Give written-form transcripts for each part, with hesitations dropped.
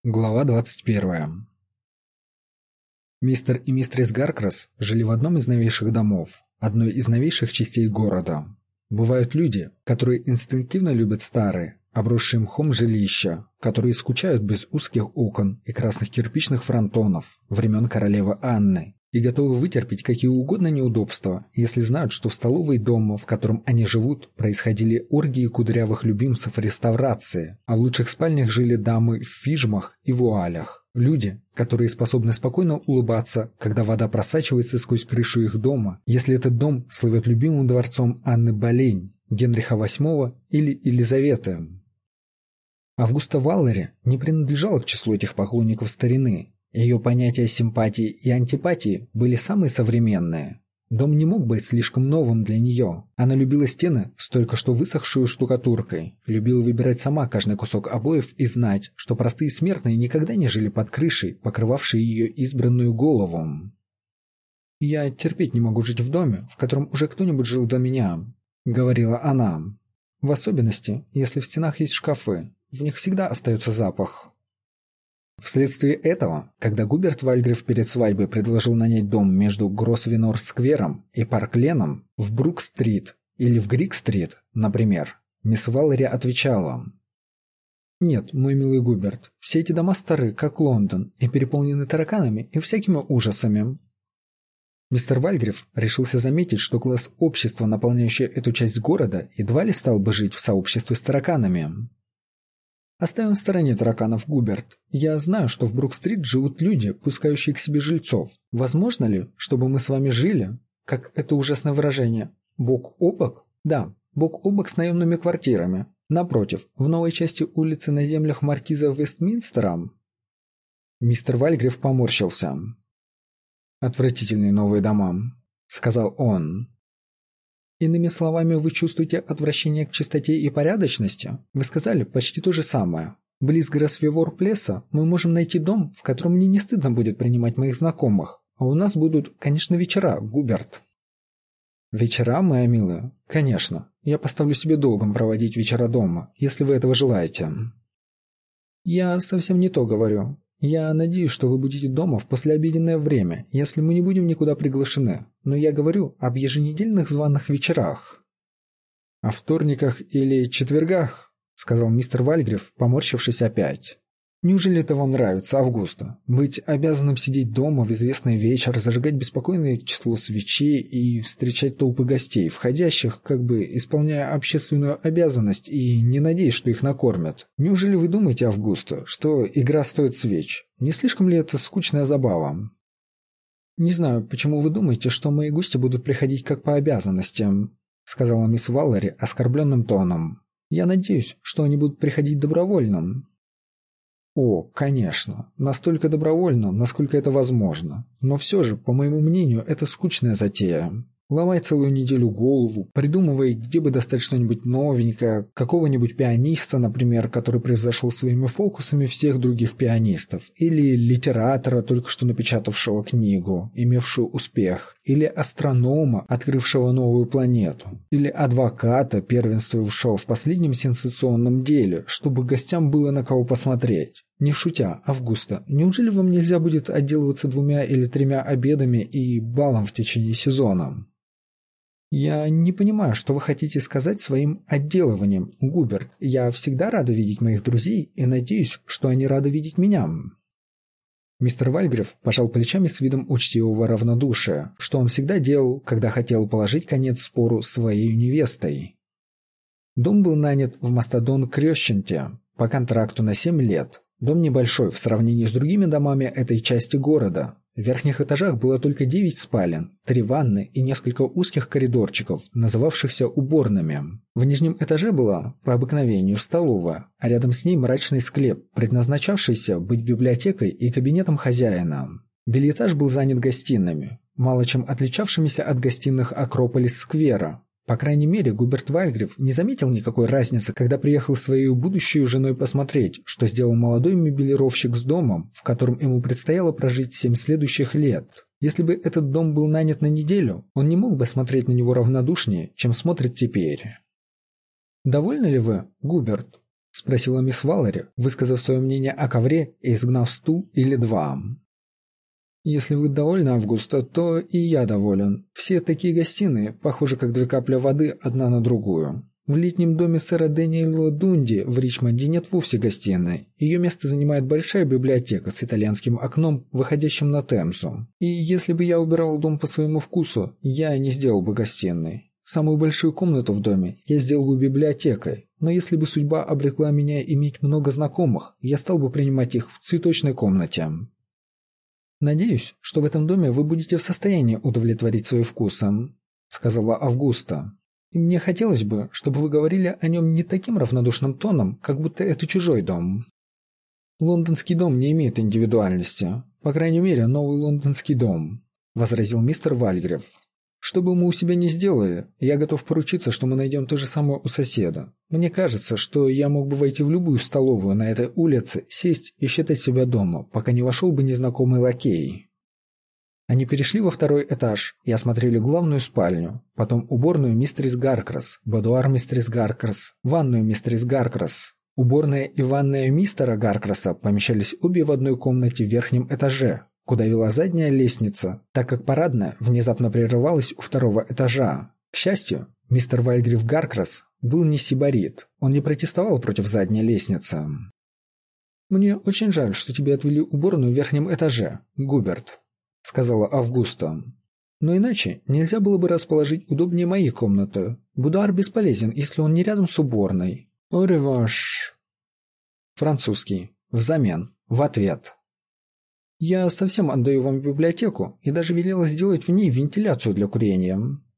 Глава 21. Мистер и мистерис Гаркрас жили в одном из новейших домов, одной из новейших частей города. Бывают люди, которые инстинктивно любят старые, обросшие мхом жилища, которые скучают без узких окон и красных кирпичных фронтонов времен королевы Анны и готовы вытерпеть какие угодно неудобства, если знают, что в столовой дома, в котором они живут, происходили оргии кудрявых любимцев реставрации, а в лучших спальнях жили дамы в фижмах и вуалях. Люди, которые способны спокойно улыбаться, когда вода просачивается сквозь крышу их дома, если этот дом слывет любимым дворцом Анны Болейн, Генриха VIII или Елизаветы. Августа Валлери не принадлежала к числу этих поклонников старины. Ее понятия симпатии и антипатии были самые современные. Дом не мог быть слишком новым для нее. Она любила стены с только что высохшую штукатуркой, любила выбирать сама каждый кусок обоев и знать, что простые смертные никогда не жили под крышей, покрывавшей ее избранную голову. «Я терпеть не могу жить в доме, в котором уже кто-нибудь жил до меня», — говорила она. «В особенности, если в стенах есть шкафы, в них всегда остается запах». Вследствие этого, когда Губерт Вальгрив перед свадьбой предложил нанять дом между Гросвенор-сквером и Парк-Леном в Брук-стрит или в Грик-стрит, например, мисс Валлери отвечала: «Нет, мой милый Губерт, все эти дома стары, как Лондон, и переполнены тараканами и всякими ужасами». Мистер Вальгрив решился заметить, что класс общества, наполняющий эту часть города, едва ли стал бы жить в сообществе с тараканами. «Оставим в стороне тараканов, Губерт. Я знаю, что в Брук-стрит живут люди, пускающие к себе жильцов. Возможно ли, чтобы мы с вами жили, как это ужасное выражение, бок о бок? Да, бок о бок с наемными квартирами. Напротив, в новой части улицы на землях маркиза Вестминстера». Мистер Вальгрив поморщился. «Отвратительные новые дома», — сказал он. «Иными словами, вы чувствуете отвращение к чистоте и порядочности? Вы сказали почти то же самое. Близ Гросвенор-плеса мы можем найти дом, в котором мне не стыдно будет принимать моих знакомых. А у нас будут, конечно, вечера, Губерт». «Вечера, моя милая? Конечно. Я поставлю себе долгом проводить вечера дома, если вы этого желаете». «Я совсем не то говорю. Я надеюсь, что вы будете дома в послеобеденное время, если мы не будем никуда приглашены. Но я говорю об еженедельных званых вечерах». «О вторниках или четвергах?» — сказал мистер Вальгрив, поморщившись опять. «Неужели это вам нравится, Августа? Быть обязанным сидеть дома в известный вечер, зажигать беспокойное число свечей и встречать толпы гостей, входящих, как бы исполняя общественную обязанность и не надеясь, что их накормят? Неужели вы думаете, Августа, что игра стоит свеч? Не слишком ли это скучная забава?» «Не знаю, почему вы думаете, что мои гости будут приходить как по обязанностям», — сказала мисс Валлери оскорбленным тоном. «Я надеюсь, что они будут приходить добровольно». «О, конечно, настолько добровольно, насколько это возможно. Но все же, по моему мнению, это скучная затея. Ломай целую неделю голову, придумывай, где бы достать что-нибудь новенькое, какого-нибудь пианиста, например, который превзошел своими фокусами всех других пианистов, или литератора, только что напечатавшего книгу, имевшую успех, или астронома, открывшего новую планету, или адвоката, первенствовавшего в последнем сенсационном деле, чтобы гостям было на кого посмотреть. Не шутя, Августа, неужели вам нельзя будет отделываться 2 или 3 обедами и балом в течение сезона?» «Я не понимаю, что вы хотите сказать своим отделыванием, Губерт. Я всегда рада видеть моих друзей и надеюсь, что они рады видеть меня». Мистер Вальгрив пожал плечами с видом учтивого равнодушия, что он всегда делал, когда хотел положить конец спору с своей невестой. Дом был нанят в Мастодон-Крещенте по контракту на 7 лет. Дом небольшой в сравнении с другими домами этой части города. В верхних этажах было только 9 спален, 3 ванны и несколько узких коридорчиков, называвшихся уборными. В нижнем этаже была, по обыкновению, столовая, а рядом с ней мрачный склеп, предназначавшийся быть библиотекой и кабинетом хозяина. Бельэтаж был занят гостиными, мало чем отличавшимися от гостиных Акрополис-сквера. По крайней мере, Губерт Вальгрив не заметил никакой разницы, когда приехал с своей будущей женой посмотреть, что сделал молодой мебелировщик с домом, в котором ему предстояло прожить 7 следующих лет. Если бы этот дом был нанят на неделю, он не мог бы смотреть на него равнодушнее, чем смотрит теперь. «Довольны ли вы, Губерт?» — спросила мисс Валлери, высказав свое мнение о ковре и изгнав стул или два. «Если вы довольны, Августа, то и я доволен. Все такие гостиные похожи, как две капли воды одна на другую. В летнем доме сэра Дэниела Дунди в Ричмонде нет вовсе гостиной. Ее место занимает большая библиотека с итальянским окном, выходящим на Темзу. И если бы я убирал дом по своему вкусу, я не сделал бы гостиной. Самую большую комнату в доме я сделал бы библиотекой, но если бы судьба обрекла меня иметь много знакомых, я стал бы принимать их в цветочной комнате. «Надеюсь, что в этом доме вы будете в состоянии удовлетворить свои вкусы», — сказала Августа. «И мне хотелось бы, чтобы вы говорили о нем не таким равнодушным тоном, как будто это чужой дом». «Лондонский дом не имеет индивидуальности, по крайней мере, новый лондонский дом», — возразил мистер Вальгрив. «Что бы мы у себя ни сделали, я готов поручиться, что мы найдем то же самое у соседа. Мне кажется, что я мог бы войти в любую столовую на этой улице, сесть и считать себя дома, пока не вошел бы незнакомый лакей». Они перешли во второй этаж и осмотрели главную спальню, потом уборную мистерис Гаркрас, будуар мистерис Гаркрас, ванную мистерис Гаркрас. Уборная и ванная мистера Гаркраса помещались обе в одной комнате в верхнем этаже, куда вела задняя лестница, так как парадная внезапно прерывалась у второго этажа. К счастью, мистер Вальгрив Гаркрас был не сибарит, он не протестовал против задней лестницы. «Мне очень жаль, что тебе отвели уборную в верхнем этаже, Губерт», — сказала Августа. «Но иначе нельзя было бы расположить удобнее моей комнаты. Будуар бесполезен, если он не рядом с уборной. Au revoir». Французский. Взамен. В ответ. «Я совсем отдаю вам библиотеку и даже велела сделать в ней вентиляцию для курения».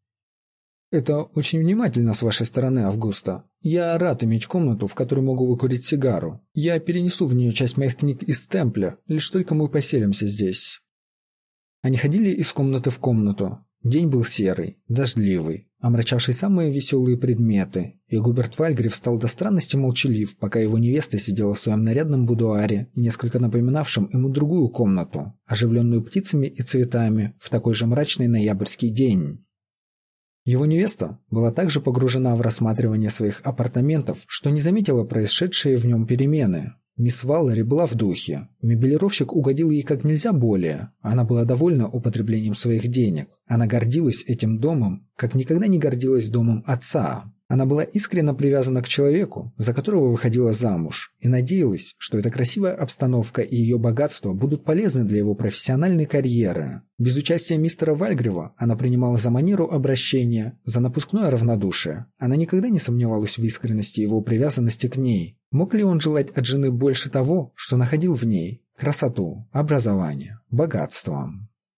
«Это очень внимательно с вашей стороны, Августа. Я рад иметь комнату, в которой могу выкурить сигару. Я перенесу в нее часть моих книг из Темпля, лишь только мы поселимся здесь». Они ходили из комнаты в комнату. День был серый, дождливый, омрачавший самые веселые предметы, и Губерт Вальгрив стал до странности молчалив, пока его невеста сидела в своем нарядном будуаре, несколько напоминавшем ему другую комнату, оживленную птицами и цветами, в такой же мрачный ноябрьский день. Его невеста была также погружена в рассматривание своих апартаментов, что не заметила происшедшие в нем перемены. Мисс Валлери была в духе. Мебелировщик угодил ей как нельзя более. Она была довольна употреблением своих денег. Она гордилась этим домом, как никогда не гордилась домом отца. Она была искренне привязана к человеку, за которого выходила замуж, и надеялась, что эта красивая обстановка и ее богатство будут полезны для его профессиональной карьеры. Без участия мистера Вальгрива она принимала за манеру обращения, за напускное равнодушие. Она никогда не сомневалась в искренности его привязанности к ней. Мог ли он желать от жены больше того, что находил в ней? Красоту, образование, богатство.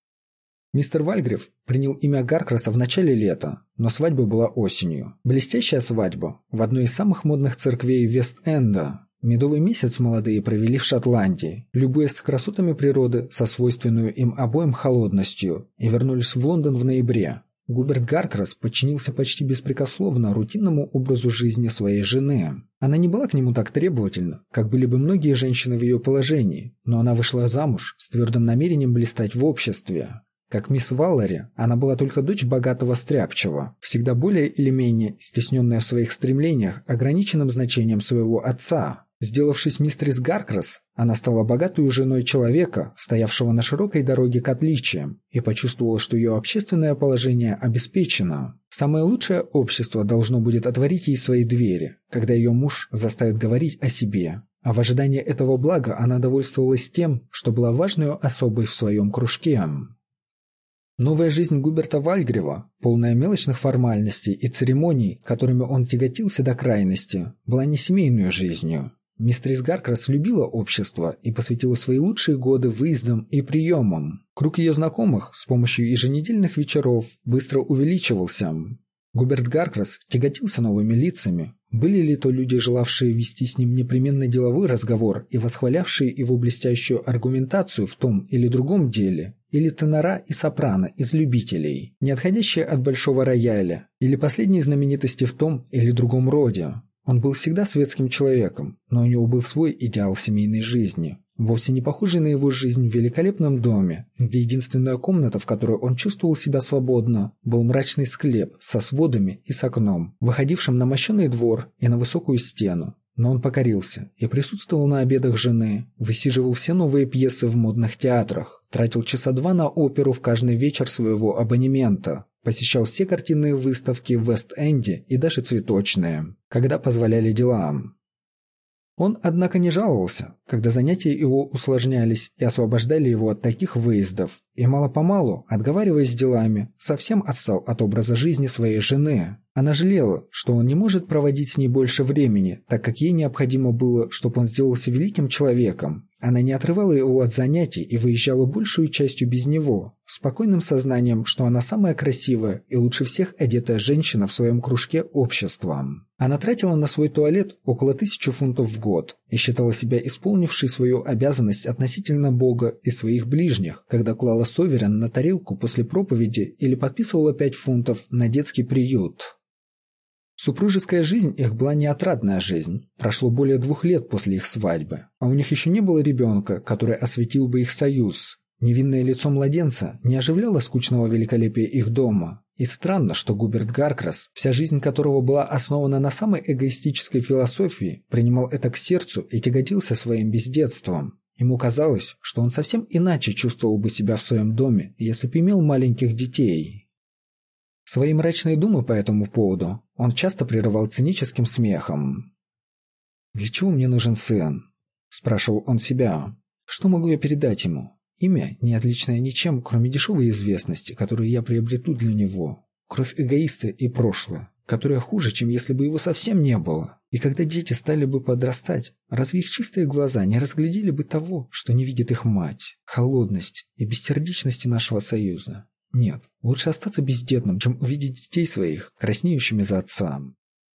Мистер Вальгрив принял имя Гаркраса в начале лета, но свадьба была осенью. Блестящая свадьба в одной из самых модных церквей Вест-Энда. Медовый месяц молодые провели в Шотландии, любуясь красотами природы со свойственную им обоим холодностью, и вернулись в Лондон в ноябре. Губерт Гаркрас подчинился почти беспрекословно рутинному образу жизни своей жены. Она не была к нему так требовательна, как были бы многие женщины в ее положении, но она вышла замуж с твердым намерением блистать в обществе. Как мисс Валлери, она была только дочь богатого стряпчего, всегда более или менее стесненная в своих стремлениях ограниченным значением своего отца. Сделавшись мистерис Гаркрас, она стала богатой женой человека, стоявшего на широкой дороге к отличиям, и почувствовала, что ее общественное положение обеспечено. Самое лучшее общество должно будет отворить ей свои двери, когда ее муж заставит говорить о себе. А в ожидании этого блага она довольствовалась тем, что была важной особой в своем кружке. Новая жизнь Губерта Вальгрива, полная мелочных формальностей и церемоний, которыми он тяготился до крайности, была не семейной жизнью. Мистерис Гаркрас любила общество и посвятила свои лучшие годы выездам и приемам. Круг ее знакомых с помощью еженедельных вечеров быстро увеличивался. Губерт Гаркрас тяготился новыми лицами. Были ли то люди, желавшие вести с ним непременно деловой разговор и восхвалявшие его блестящую аргументацию в том или другом деле, или тенора и сопрано из любителей, не отходящие от большого рояля, или последние знаменитости в том или другом роде. Он был всегда светским человеком, но у него был свой идеал семейной жизни, вовсе не похожий на его жизнь в великолепном доме, где единственная комната, в которой он чувствовал себя свободно, был мрачный склеп со сводами и с окном, выходившим на мощенный двор и на высокую стену. но он покорился и присутствовал на обедах жены, высиживал все новые пьесы в модных театрах, тратил часа 2 на оперу в каждый вечер своего абонемента, посещал все картинные выставки в Вест-Энде и даже цветочные, когда позволяли дела. Он, однако, не жаловался, когда занятия его усложнялись и освобождали его от таких выездов, и мало-помалу, отговариваясь делами, совсем отстал от образа жизни своей жены. Она жалела, что он не может проводить с ней больше времени, так как ей необходимо было, чтобы он сделался великим человеком. Она не отрывала его от занятий и выезжала большую частью без него, с спокойным сознанием, что она самая красивая и лучше всех одетая женщина в своем кружке общества. Она тратила на свой туалет около 1000 фунтов в год и считала себя исполнившей свою обязанность относительно Бога и своих ближних, когда клала соверен на тарелку после проповеди или подписывала 5 фунтов на детский приют. Супружеская жизнь их была неотрадная жизнь. Прошло более 2 лет после их свадьбы, а у них еще не было ребенка, который осветил бы их союз. Невинное лицо младенца не оживляло скучного великолепия их дома. И странно, что Губерт Гаркрас, вся жизнь которого была основана на самой эгоистической философии, принимал это к сердцу и тяготился своим бездетством. Ему казалось, что он совсем иначе чувствовал бы себя в своем доме, если бы имел маленьких детей. Свои мрачные думы по этому поводу он часто прерывал циническим смехом. «Для чего мне нужен сын?» – спрашивал он себя. «Что могу я передать ему? Имя, не отличное ничем, кроме дешевой известности, которую я приобрету для него. Кровь эгоиста и прошлое, которое хуже, чем если бы его совсем не было. И когда дети стали бы подрастать, разве их чистые глаза не разглядели бы того, что не видит их мать, холодность и бессердечности нашего союза? Нет, лучше остаться бездетным, чем увидеть детей своих, краснеющими за отца».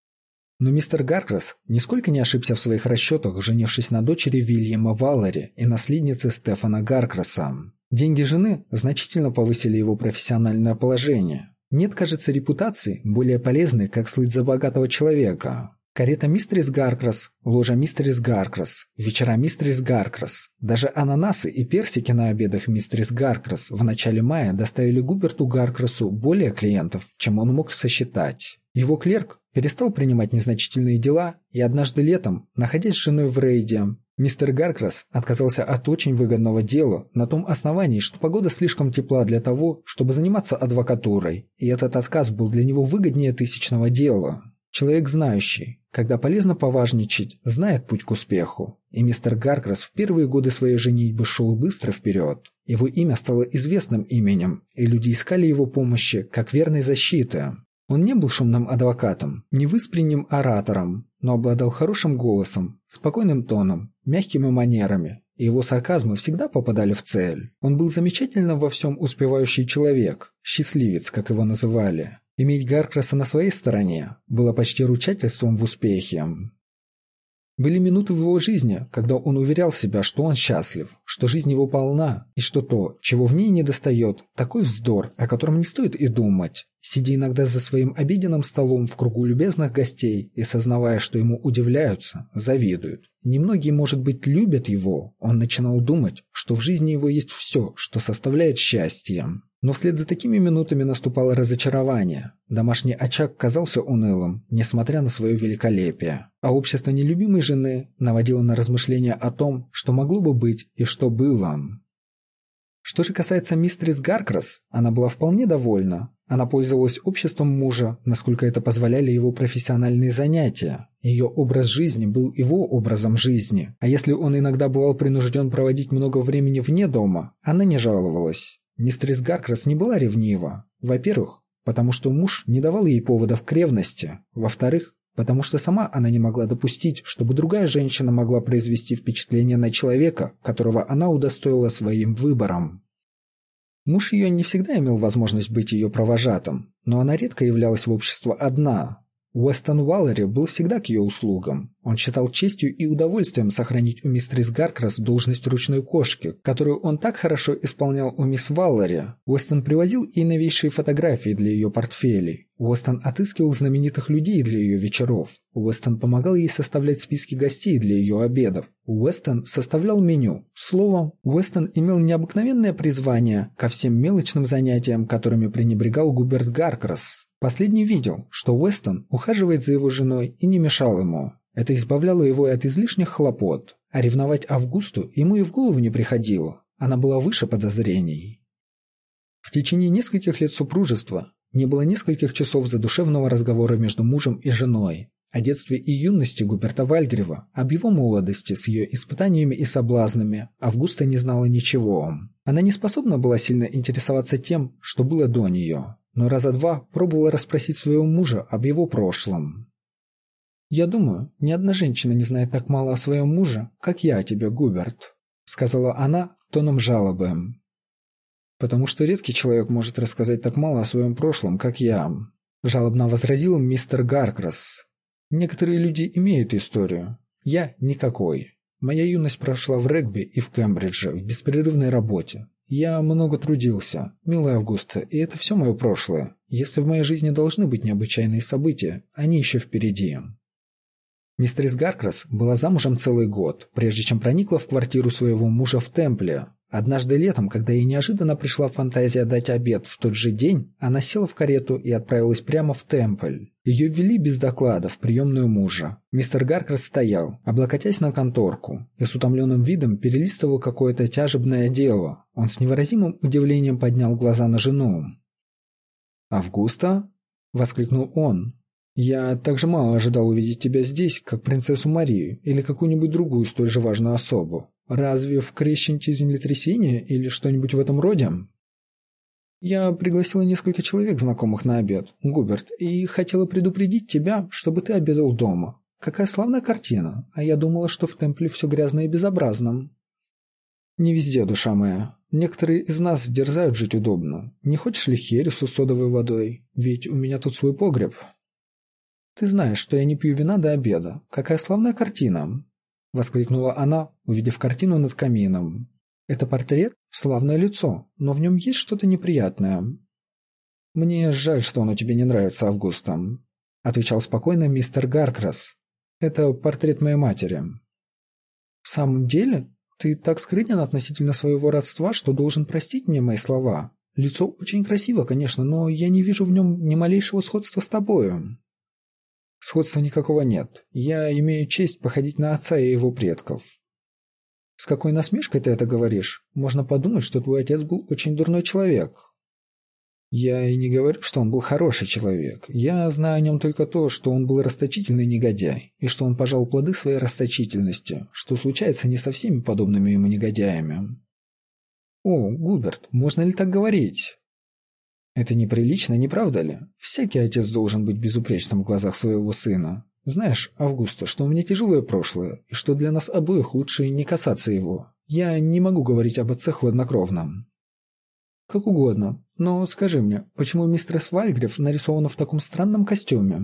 Но мистер Гаркрас нисколько не ошибся в своих расчетах, женившись на дочери Вильяма Валлери и наследнице Стефана Гаркраса. Деньги жены значительно повысили его профессиональное положение. Нет, кажется, репутации более полезной, как слыть за богатого человека. Карета мистерис Гаркрас, ложа мистерис Гаркрас, вечера мистерис Гаркрас. Даже ананасы и персики на обедах мистерис Гаркрас в начале мая доставили Губерту Гаркрасу более клиентов, чем он мог сосчитать. Его клерк перестал принимать незначительные дела, и однажды летом, находясь с женой в рейде, мистер Гаркрас отказался от очень выгодного дела на том основании, что погода слишком тепла для того, чтобы заниматься адвокатурой, и этот отказ был для него выгоднее 1000-го дела. Человек знающий, когда полезно поважничать, знает путь к успеху, и мистер Гаркрас в первые годы своей женитьбы шел быстро вперед. Его имя стало известным именем, и люди искали его помощи как верной защиты. Он не был шумным адвокатом, не выспренним оратором, но обладал хорошим голосом, спокойным тоном, мягкими манерами, и его сарказмы всегда попадали в цель. Он был замечательно во всем успевающий человек, счастливец, как его называли. Иметь Гаркраса на своей стороне было почти ручательством в успехе. Были минуты в его жизни, когда он уверял себя, что он счастлив, что жизнь его полна, и что то, чего в ней недостает, такой вздор, о котором не стоит и думать. Сидя иногда за своим обеденным столом в кругу любезных гостей и сознавая, что ему удивляются, завидуют, немногие, может быть, любят его, он начинал думать, что в жизни его есть все, что составляет счастье. Но вслед за такими минутами наступало разочарование. Домашний очаг казался унылым, несмотря на свое великолепие. А общество нелюбимой жены наводило на размышления о том, что могло бы быть и что было. Что же касается мистерис Гаркрас, она была вполне довольна. Она пользовалась обществом мужа, насколько это позволяли его профессиональные занятия. Ее образ жизни был его образом жизни. А если он иногда бывал принужден проводить много времени вне дома, она не жаловалась. Мистерис Гаркрас не была ревнива. Во-первых, потому что муж не давал ей поводов к ревности. Во-вторых, потому что сама она не могла допустить, чтобы другая женщина могла произвести впечатление на человека, которого она удостоила своим выбором. Муж ее не всегда имел возможность быть ее провожатым, но она редко являлась в общество одна. Уэстон Валлери был всегда к ее услугам. Он считал честью и удовольствием сохранить у мистерис Гаркрас должность ручной кошки, которую он так хорошо исполнял у мисс Валлери. Уэстон привозил ей новейшие фотографии для ее портфелей. Уэстон отыскивал знаменитых людей для ее вечеров. Уэстон помогал ей составлять списки гостей для ее обедов. Уэстон составлял меню. Словом, Уэстон имел необыкновенное призвание ко всем мелочным занятиям, которыми пренебрегал Губерт Гаркрас. Последний видел, что Уэстон ухаживает за его женой и не мешал ему. Это избавляло его от излишних хлопот, а ревновать Августу ему и в голову не приходило. Она была выше подозрений. В течение нескольких лет супружества не было нескольких часов задушевного разговора между мужем и женой. О детстве и юности Губерта Вальгрева, об его молодости с ее испытаниями и соблазнами Августа не знала ничего. Она не способна была сильно интересоваться тем, что было до нее, но раза два пробовала расспросить своего мужа об его прошлом. «Я думаю, ни одна женщина не знает так мало о своем муже, как я о тебе, Губерт», — сказала она тоном жалобы. «Потому что редкий человек может рассказать так мало о своем прошлом, как я», — жалобно возразил мистер Гаркрас. «Некоторые люди имеют историю. Я — никакой. Моя юность прошла в регби и в Кембридже, в беспрерывной работе. Я много трудился, милая Августа, и это все мое прошлое. Если в моей жизни должны быть необычайные события, они еще впереди». Мистерис Гаркрас была замужем целый год, прежде чем проникла в квартиру своего мужа в Темпле. Однажды летом, когда ей неожиданно пришла фантазия дать обед в тот же день, она села в карету и отправилась прямо в Темпль. Ее ввели без доклада в приемную мужа. Мистер Гаркрас стоял, облокотясь на конторку, и с утомленным видом перелистывал какое-то тяжебное дело. Он с невыразимым удивлением поднял глаза на жену. «Августа?» — воскликнул он. «Я так же мало ожидал увидеть тебя здесь, как принцессу Марию или какую-нибудь другую столь же важную особу. Разве в Крещенте землетрясение или что-нибудь в этом роде?» «Я пригласила несколько человек, знакомых, на обед, Губерт, и хотела предупредить тебя, чтобы ты обедал дома. Какая славная картина, а я думала, что в Темпле все грязно и безобразно». «Не везде, душа моя. Некоторые из нас дерзают жить удобно. Не хочешь ли хересу с содовой водой? Ведь у меня тут свой погреб». «Ты знаешь, что я не пью вина до обеда. Какая славная картина!» — воскликнула она, увидев картину над камином. «Это портрет? Славное лицо, но в нем есть что-то неприятное». «Мне жаль, что он тебе не нравится, Августа», — отвечал спокойно мистер Гаркрас. «Это портрет моей матери». «В самом деле? Ты так скрытен относительно своего родства, что должен простить мне мои слова. Лицо очень красиво, конечно, но я не вижу в нем ни малейшего сходства с тобою». «Сходства никакого нет. Я имею честь походить на отца и его предков». «С какой насмешкой ты это говоришь? Можно подумать, что твой отец был очень дурной человек». «Я и не говорю, что он был хороший человек. Я знаю о нем только то, что он был расточительный негодяй, и что он пожал плоды своей расточительности, что случается не со всеми подобными ему негодяями». «О, Губерт, можно ли так говорить?» «Это неприлично, не правда ли? Всякий отец должен быть безупречным в глазах своего сына. Знаешь, Августа, что у меня тяжелое прошлое, и что для нас обоих лучше не касаться его. Я не могу говорить об отце хладнокровно». «Как угодно, но скажи мне, почему мистерс Вальгрев нарисована в таком странном костюме?»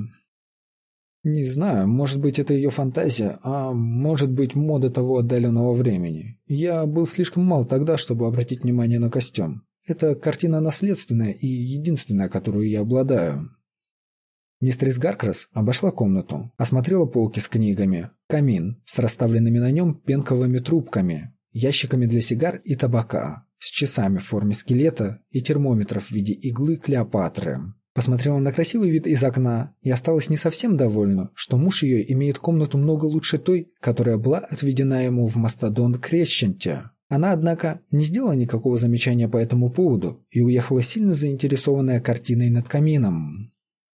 «Не знаю, может быть, это ее фантазия, а может быть, мода того отдаленного времени. Я был слишком мал тогда, чтобы обратить внимание на костюм. Это картина наследственная и единственная, которую я обладаю». Мистерис Гаркрас обошла комнату, осмотрела полки с книгами, камин с расставленными на нем пенковыми трубками, ящиками для сигар и табака, с часами в форме скелета и термометров в виде иглы Клеопатры. Посмотрела на красивый вид из окна и осталась не совсем довольна, что муж ее имеет комнату много лучше той, которая была отведена ему в Мастодон Крещенте. Она, однако, не сделала никакого замечания по этому поводу и уехала сильно заинтересованная картиной над камином.